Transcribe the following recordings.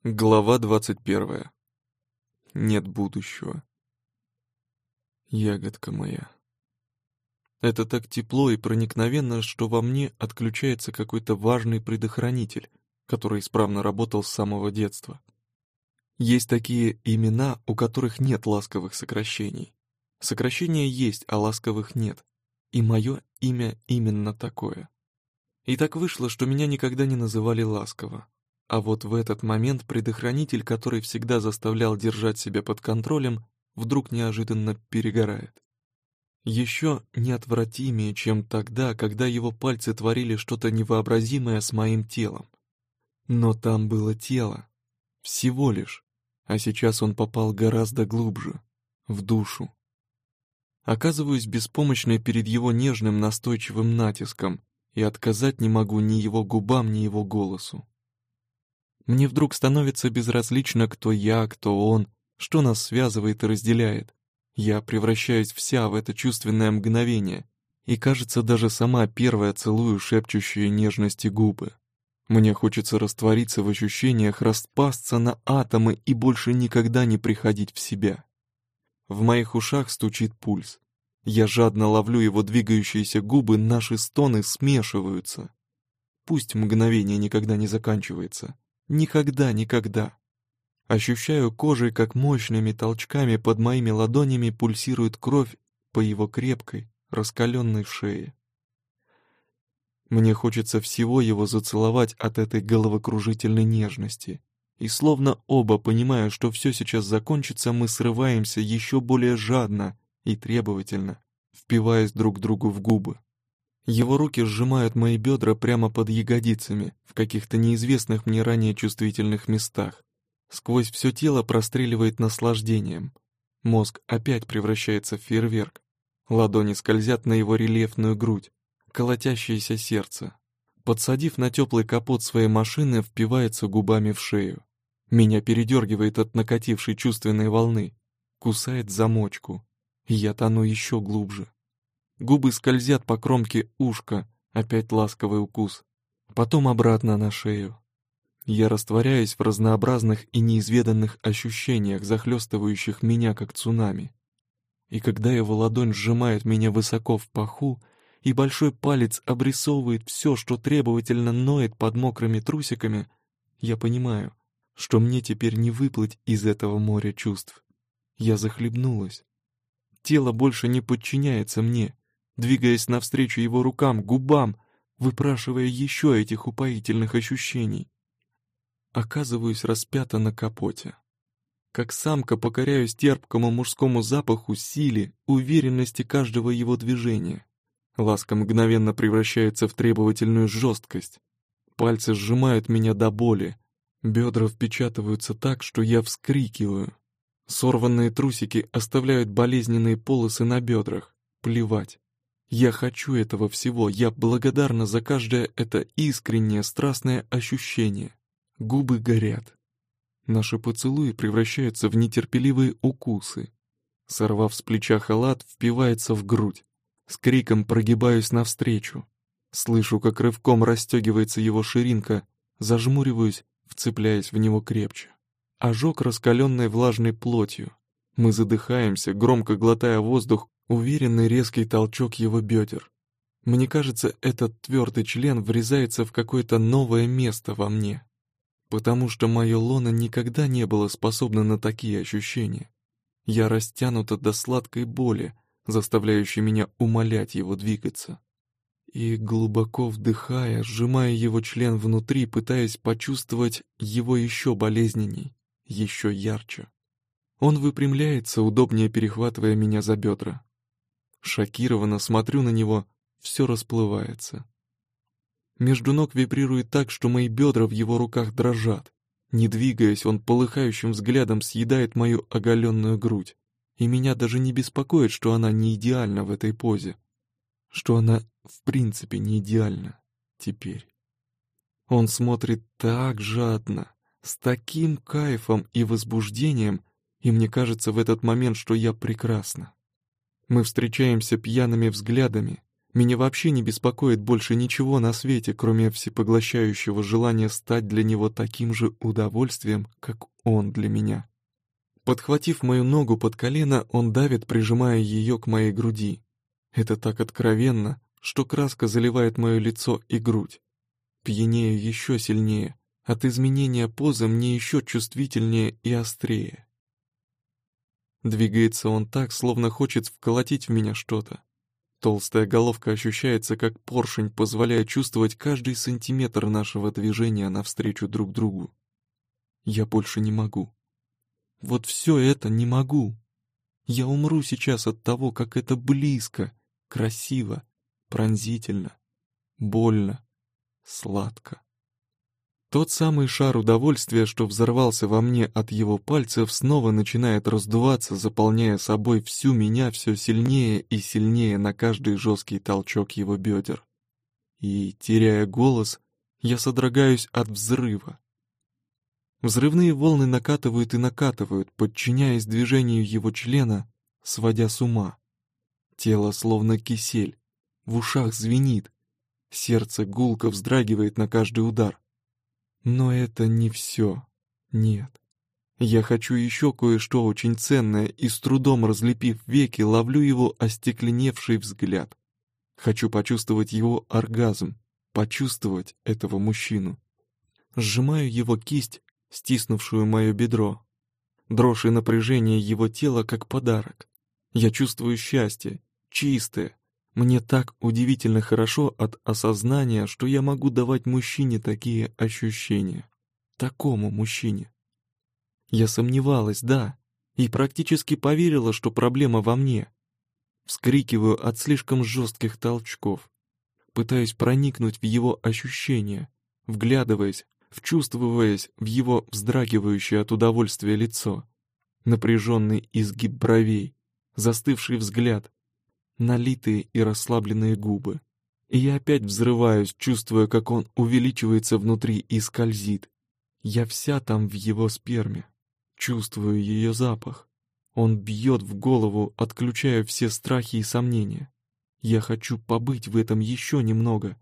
Глава 21. Нет будущего. Ягодка моя. Это так тепло и проникновенно, что во мне отключается какой-то важный предохранитель, который исправно работал с самого детства. Есть такие имена, у которых нет ласковых сокращений. Сокращения есть, а ласковых нет. И мое имя именно такое. И так вышло, что меня никогда не называли ласково. А вот в этот момент предохранитель, который всегда заставлял держать себя под контролем, вдруг неожиданно перегорает. Еще неотвратимее, чем тогда, когда его пальцы творили что-то невообразимое с моим телом. Но там было тело. Всего лишь. А сейчас он попал гораздо глубже. В душу. Оказываюсь беспомощной перед его нежным настойчивым натиском, и отказать не могу ни его губам, ни его голосу. Мне вдруг становится безразлично, кто я, кто он, что нас связывает и разделяет. Я превращаюсь вся в это чувственное мгновение, и, кажется, даже сама первая целую шепчущие нежности губы. Мне хочется раствориться в ощущениях, распасться на атомы и больше никогда не приходить в себя. В моих ушах стучит пульс. Я жадно ловлю его двигающиеся губы, наши стоны смешиваются. Пусть мгновение никогда не заканчивается. Никогда, никогда. Ощущаю кожей, как мощными толчками под моими ладонями пульсирует кровь по его крепкой, раскаленной шее. Мне хочется всего его зацеловать от этой головокружительной нежности. И словно оба, понимая, что все сейчас закончится, мы срываемся еще более жадно и требовательно, впиваясь друг другу в губы. Его руки сжимают мои бедра прямо под ягодицами, в каких-то неизвестных мне ранее чувствительных местах. Сквозь все тело простреливает наслаждением. Мозг опять превращается в фейерверк. Ладони скользят на его рельефную грудь, колотящееся сердце. Подсадив на теплый капот своей машины, впивается губами в шею. Меня передергивает от накатившей чувственной волны. Кусает замочку. И я тону еще глубже. Губы скользят по кромке ушка, опять ласковый укус. Потом обратно на шею. Я растворяюсь в разнообразных и неизведанных ощущениях, захлестывающих меня как цунами. И когда его ладонь сжимает меня высоко в паху, и большой палец обрисовывает все, что требовательно ноет под мокрыми трусиками, я понимаю, что мне теперь не выплыть из этого моря чувств. Я захлебнулась. Тело больше не подчиняется мне, двигаясь навстречу его рукам, губам, выпрашивая еще этих упоительных ощущений. Оказываюсь распята на капоте. Как самка покоряюсь терпкому мужскому запаху, силе, уверенности каждого его движения. Ласка мгновенно превращается в требовательную жесткость. Пальцы сжимают меня до боли. Бедра впечатываются так, что я вскрикиваю. Сорванные трусики оставляют болезненные полосы на бедрах. Плевать. Я хочу этого всего, я благодарна за каждое это искреннее, страстное ощущение. Губы горят. Наши поцелуи превращаются в нетерпеливые укусы. Сорвав с плеча халат, впивается в грудь. С криком прогибаюсь навстречу. Слышу, как рывком расстегивается его ширинка, зажмуриваюсь, вцепляясь в него крепче. Ожог раскаленной влажной плотью. Мы задыхаемся, громко глотая воздух, уверенный резкий толчок его бедер. Мне кажется, этот твердый член врезается в какое-то новое место во мне, потому что мое лоно никогда не было способно на такие ощущения. Я растянута до сладкой боли, заставляющей меня умолять его двигаться. И глубоко вдыхая, сжимая его член внутри, пытаясь почувствовать его еще болезненней, еще ярче. Он выпрямляется, удобнее перехватывая меня за бедра. Шокированно смотрю на него, все расплывается. Между ног вибрирует так, что мои бедра в его руках дрожат. Не двигаясь, он полыхающим взглядом съедает мою оголенную грудь. И меня даже не беспокоит, что она не идеальна в этой позе. Что она в принципе не идеальна теперь. Он смотрит так жадно, с таким кайфом и возбуждением, и мне кажется в этот момент, что я прекрасна. Мы встречаемся пьяными взглядами, Меня вообще не беспокоит больше ничего на свете, кроме всепоглощающего желания стать для него таким же удовольствием, как он для меня. Подхватив мою ногу под колено, он давит, прижимая ее к моей груди. Это так откровенно, что краска заливает мое лицо и грудь. Пьянею еще сильнее. От изменения позы мне еще чувствительнее и острее. Двигается он так, словно хочет вколотить в меня что-то. Толстая головка ощущается как поршень, позволяя чувствовать каждый сантиметр нашего движения навстречу друг другу. Я больше не могу. Вот все это не могу. Я умру сейчас от того, как это близко, красиво, пронзительно, больно, сладко. Тот самый шар удовольствия, что взорвался во мне от его пальцев, снова начинает раздуваться, заполняя собой всю меня все сильнее и сильнее на каждый жесткий толчок его бедер. И, теряя голос, я содрогаюсь от взрыва. Взрывные волны накатывают и накатывают, подчиняясь движению его члена, сводя с ума. Тело словно кисель, в ушах звенит, сердце гулко вздрагивает на каждый удар. Но это не все. Нет. Я хочу еще кое-что очень ценное и, с трудом разлепив веки, ловлю его остекленевший взгляд. Хочу почувствовать его оргазм, почувствовать этого мужчину. Сжимаю его кисть, стиснувшую мое бедро. Дрожь и напряжение его тела как подарок. Я чувствую счастье, чистое. Мне так удивительно хорошо от осознания, что я могу давать мужчине такие ощущения. Такому мужчине. Я сомневалась, да, и практически поверила, что проблема во мне. Вскрикиваю от слишком жестких толчков. Пытаюсь проникнуть в его ощущения, вглядываясь, вчувствуясь в его вздрагивающее от удовольствия лицо, напряженный изгиб бровей, застывший взгляд, налитые и расслабленные губы. И я опять взрываюсь, чувствуя, как он увеличивается внутри и скользит. Я вся там в его сперме. Чувствую ее запах. Он бьет в голову, отключая все страхи и сомнения. Я хочу побыть в этом еще немного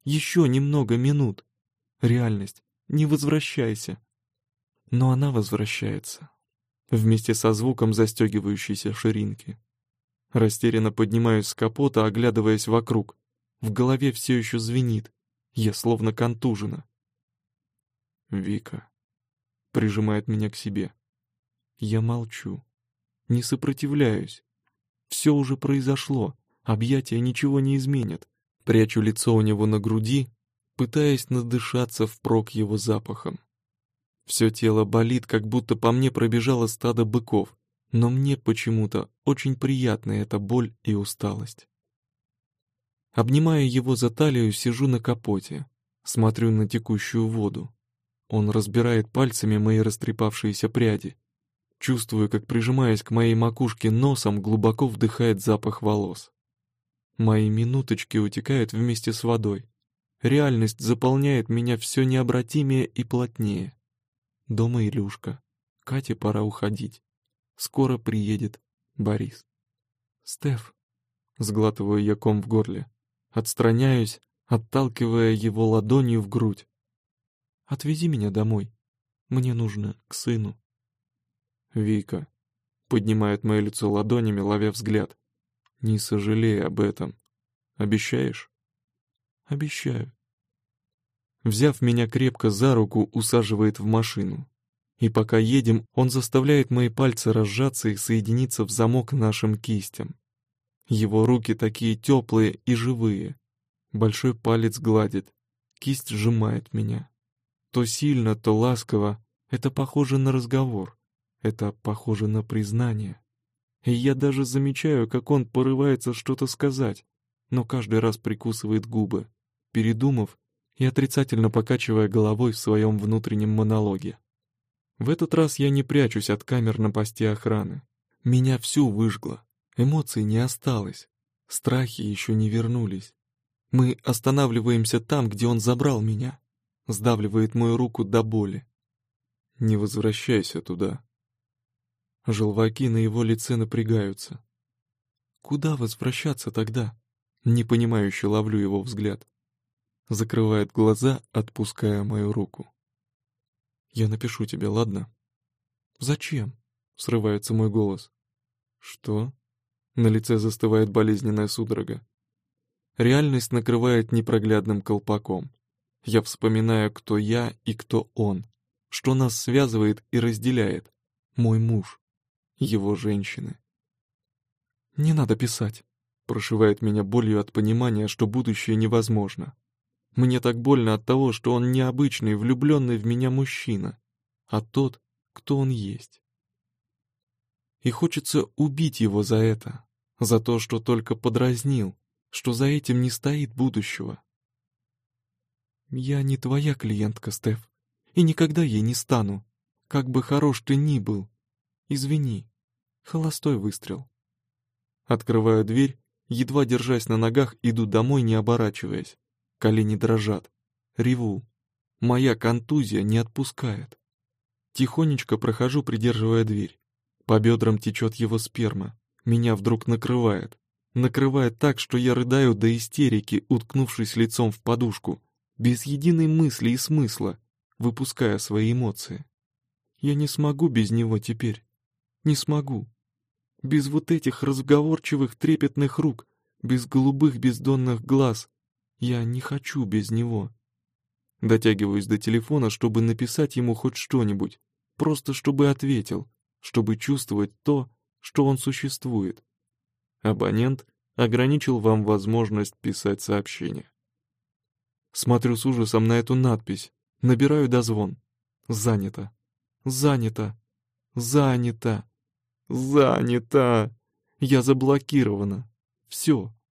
минут. Реальность, не возвращайся. Но она возвращается. Вместе со звуком застегивающейся ширинки. Растерянно поднимаюсь с капота, оглядываясь вокруг. В голове все еще звенит. Я словно контужена. Вика прижимает меня к себе. Я молчу. Не сопротивляюсь. Все уже произошло. Объятия ничего не изменят. Прячу лицо у него на груди, пытаясь надышаться впрок его запахом. Все тело болит, как будто по мне пробежало стадо быков. Но мне почему-то очень приятна эта боль и усталость. Обнимая его за талию, сижу на капоте, смотрю на текущую воду. Он разбирает пальцами мои растрепавшиеся пряди. Чувствую, как, прижимаясь к моей макушке носом, глубоко вдыхает запах волос. Мои минуточки утекают вместе с водой. Реальность заполняет меня все необратимее и плотнее. Дома Илюшка. Кате пора уходить. Скоро приедет Борис. «Стеф», — сглатываю я ком в горле, отстраняюсь, отталкивая его ладонью в грудь. «Отвези меня домой. Мне нужно к сыну». «Вика», — поднимает мое лицо ладонями, ловя взгляд. «Не сожалей об этом. Обещаешь?» «Обещаю». Взяв меня крепко за руку, усаживает в машину. И пока едем, он заставляет мои пальцы разжаться и соединиться в замок нашим кистям. Его руки такие теплые и живые. Большой палец гладит, кисть сжимает меня. То сильно, то ласково. Это похоже на разговор. Это похоже на признание. И я даже замечаю, как он порывается что-то сказать, но каждый раз прикусывает губы, передумав и отрицательно покачивая головой в своем внутреннем монологе. В этот раз я не прячусь от камер на посте охраны. Меня всю выжгло. Эмоций не осталось. Страхи еще не вернулись. Мы останавливаемся там, где он забрал меня. Сдавливает мою руку до боли. Не возвращайся туда. Желваки на его лице напрягаются. Куда возвращаться тогда? Непонимающе ловлю его взгляд. Закрывает глаза, отпуская мою руку. «Я напишу тебе, ладно?» «Зачем?» — срывается мой голос. «Что?» На лице застывает болезненная судорога. Реальность накрывает непроглядным колпаком. Я вспоминаю, кто я и кто он, что нас связывает и разделяет. Мой муж, его женщины. «Не надо писать», — прошивает меня болью от понимания, что будущее невозможно. Мне так больно от того, что он необычный, влюбленный в меня мужчина, а тот, кто он есть. И хочется убить его за это, за то, что только подразнил, что за этим не стоит будущего. «Я не твоя клиентка, Стеф, и никогда ей не стану, как бы хорош ты ни был. Извини, холостой выстрел». Открываю дверь, едва держась на ногах, иду домой, не оборачиваясь. Колени дрожат. Реву. Моя контузия не отпускает. Тихонечко прохожу, придерживая дверь. По бедрам течет его сперма. Меня вдруг накрывает. Накрывает так, что я рыдаю до истерики, уткнувшись лицом в подушку, без единой мысли и смысла, выпуская свои эмоции. Я не смогу без него теперь. Не смогу. Без вот этих разговорчивых трепетных рук, без голубых бездонных глаз. Я не хочу без него. Дотягиваюсь до телефона, чтобы написать ему хоть что-нибудь, просто чтобы ответил, чтобы чувствовать то, что он существует. Абонент ограничил вам возможность писать сообщения. Смотрю с ужасом на эту надпись, набираю дозвон. Занято. Занято. Занято. Занято. Я заблокирована. Все.